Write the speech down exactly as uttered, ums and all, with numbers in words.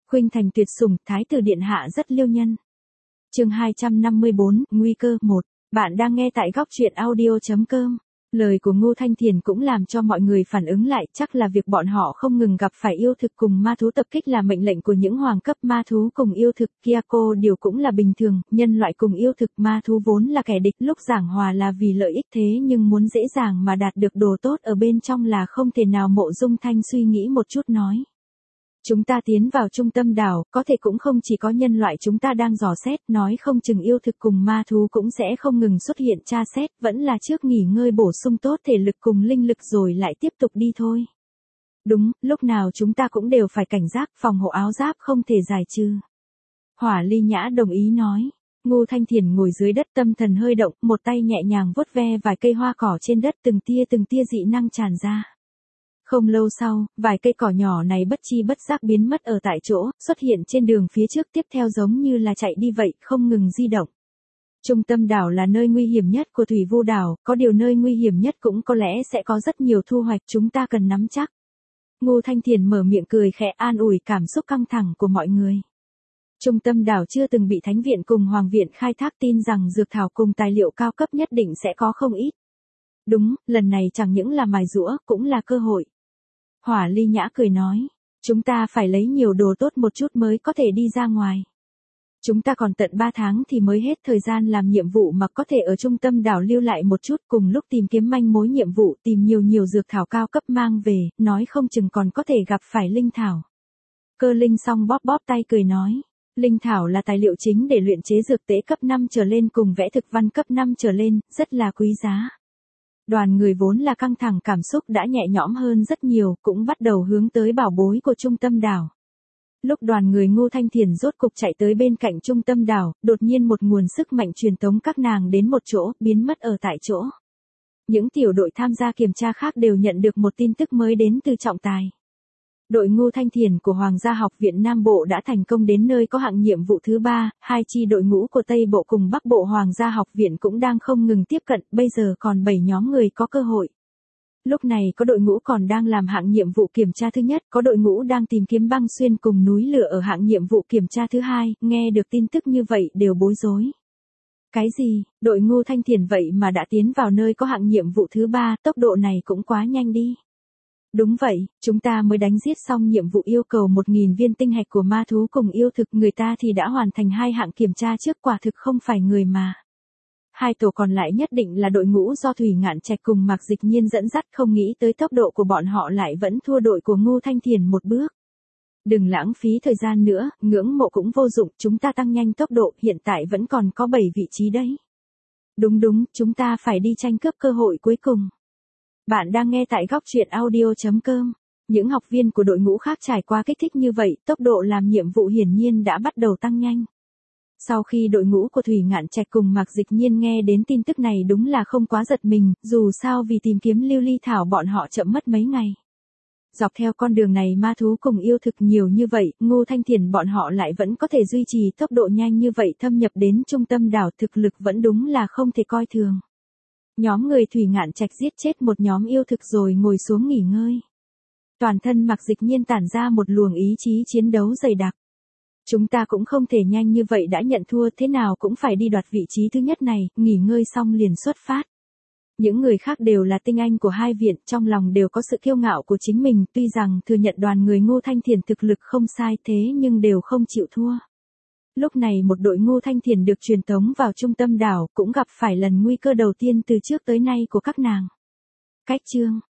Khuynh thành tuyệt sủng, thái tử điện hạ rất liêu nhân. Chương hai trăm năm mươi bốn, nguy cơ một. Bạn đang nghe tại góc truyện audio chấm com. Lời của Ngô Thanh Thiền cũng làm cho mọi người phản ứng lại, chắc là việc bọn họ không ngừng gặp phải yêu thực cùng ma thú tập kích là mệnh lệnh của những hoàng cấp ma thú cùng yêu thực kia, cô điều cũng là bình thường, nhân loại cùng yêu thực ma thú vốn là kẻ địch, lúc giảng hòa là vì lợi ích, thế nhưng muốn dễ dàng mà đạt được đồ tốt ở bên trong là không thể nào. Mộ Dung Thanh suy nghĩ một chút nói. Chúng ta tiến vào trung tâm đảo, có thể cũng không chỉ có nhân loại chúng ta đang dò xét, nói không chừng yêu thực cùng ma thú cũng sẽ không ngừng xuất hiện tra xét, vẫn là trước nghỉ ngơi bổ sung tốt thể lực cùng linh lực rồi lại tiếp tục đi thôi. Đúng, lúc nào chúng ta cũng đều phải cảnh giác, phòng hộ áo giáp không thể giải trừ. Hỏa Ly Nhã đồng ý nói. Ngô Thanh Thiền ngồi dưới đất tâm thần hơi động, một tay nhẹ nhàng vuốt ve vài cây hoa cỏ trên đất, từng tia từng tia dị năng tràn ra. Không lâu sau, vài cây cỏ nhỏ này bất chi bất giác biến mất ở tại chỗ, xuất hiện trên đường phía trước, tiếp theo giống như là chạy đi vậy, không ngừng di động. Trung tâm đảo là nơi nguy hiểm nhất của Thủy Vu đảo, có điều nơi nguy hiểm nhất cũng có lẽ sẽ có rất nhiều thu hoạch, chúng ta cần nắm chắc. Ngô Thanh Thiền mở miệng cười khẽ an ủi cảm xúc căng thẳng của mọi người. Trung tâm đảo chưa từng bị Thánh viện cùng Hoàng viện khai thác, tin rằng dược thảo cùng tài liệu cao cấp nhất định sẽ có không ít. Đúng, lần này chẳng những là mài giũa, cũng là cơ hội. Hỏa Ly Nhã cười nói, chúng ta phải lấy nhiều đồ tốt một chút mới có thể đi ra ngoài. Chúng ta còn tận ba tháng thì mới hết thời gian làm nhiệm vụ mà có thể ở trung tâm đảo lưu lại một chút, cùng lúc tìm kiếm manh mối nhiệm vụ, tìm nhiều nhiều dược thảo cao cấp mang về, nói không chừng còn có thể gặp phải linh thảo. Cơ Linh song bóp bóp tay cười nói, linh thảo là tài liệu chính để luyện chế dược tễ cấp năm trở lên cùng vẽ thực văn cấp năm trở lên, rất là quý giá. Đoàn người vốn là căng thẳng cảm xúc đã nhẹ nhõm hơn rất nhiều, cũng bắt đầu hướng tới bảo bối của trung tâm đảo. Lúc đoàn người Ngô Thanh Thiền rốt cục chạy tới bên cạnh trung tâm đảo, đột nhiên một nguồn sức mạnh truyền tống các nàng đến một chỗ, biến mất ở tại chỗ. Những tiểu đội tham gia kiểm tra khác đều nhận được một tin tức mới đến từ trọng tài. Đội Ngô Thanh Thiền của Hoàng gia học viện Nam Bộ đã thành công đến nơi có hạng nhiệm vụ thứ ba, hai chi đội ngũ của Tây Bộ cùng Bắc Bộ Hoàng gia học viện cũng đang không ngừng tiếp cận, bây giờ còn bảy nhóm người có cơ hội. Lúc này có đội ngũ còn đang làm hạng nhiệm vụ kiểm tra thứ nhất, có đội ngũ đang tìm kiếm băng xuyên cùng núi lửa ở hạng nhiệm vụ kiểm tra thứ hai, nghe được tin tức như vậy đều bối rối. Cái gì, đội Ngô Thanh Thiền vậy mà đã tiến vào nơi có hạng nhiệm vụ thứ ba, tốc độ này cũng quá nhanh đi. Đúng vậy, chúng ta mới đánh giết xong nhiệm vụ yêu cầu một nghìn viên tinh hạch của ma thú cùng yêu thực, người ta thì đã hoàn thành hai hạng kiểm tra trước, quả thực không phải người mà. Hai tổ còn lại nhất định là đội ngũ do Thủy Ngạn Trạch cùng Mạc Dịch Nhiên dẫn dắt, không nghĩ tới tốc độ của bọn họ lại vẫn thua đội của Ngô Thanh Thiền một bước. Đừng lãng phí thời gian nữa, ngưỡng mộ cũng vô dụng, chúng ta tăng nhanh tốc độ, hiện tại vẫn còn có bảy vị trí đấy. Đúng đúng, chúng ta phải đi tranh cướp cơ hội cuối cùng. Bạn đang nghe tại góc truyện audio chấm com. Những học viên của đội ngũ khác trải qua kích thích như vậy, tốc độ làm nhiệm vụ hiển nhiên đã bắt đầu tăng nhanh. Sau khi đội ngũ của Thủy Ngạn Trạch cùng Mạc Dịch Nhiên nghe đến tin tức này đúng là không quá giật mình, dù sao vì tìm kiếm lưu ly thảo bọn họ chậm mất mấy ngày. Dọc theo con đường này ma thú cùng yêu thực nhiều như vậy, Ngô Thanh Thiền bọn họ lại vẫn có thể duy trì tốc độ nhanh như vậy, thâm nhập đến trung tâm đảo, thực lực vẫn đúng là không thể coi thường. Nhóm người Thủy Ngạn Trạch giết chết một nhóm yêu thực rồi ngồi xuống nghỉ ngơi. Toàn thân Mạc Dịch Nhiên tản ra một luồng ý chí chiến đấu dày đặc. Chúng ta cũng không thể nhanh như vậy đã nhận thua, thế nào cũng phải đi đoạt vị trí thứ nhất này, nghỉ ngơi xong liền xuất phát. Những người khác đều là tinh anh của hai viện, trong lòng đều có sự kiêu ngạo của chính mình, tuy rằng thừa nhận đoàn người Ngô Thanh Thiền thực lực không sai thế nhưng đều không chịu thua. Lúc này một đội Ngô Thanh Thiền được truyền tống vào trung tâm đảo, cũng gặp phải lần nguy cơ đầu tiên từ trước tới nay của các nàng. Cách chương,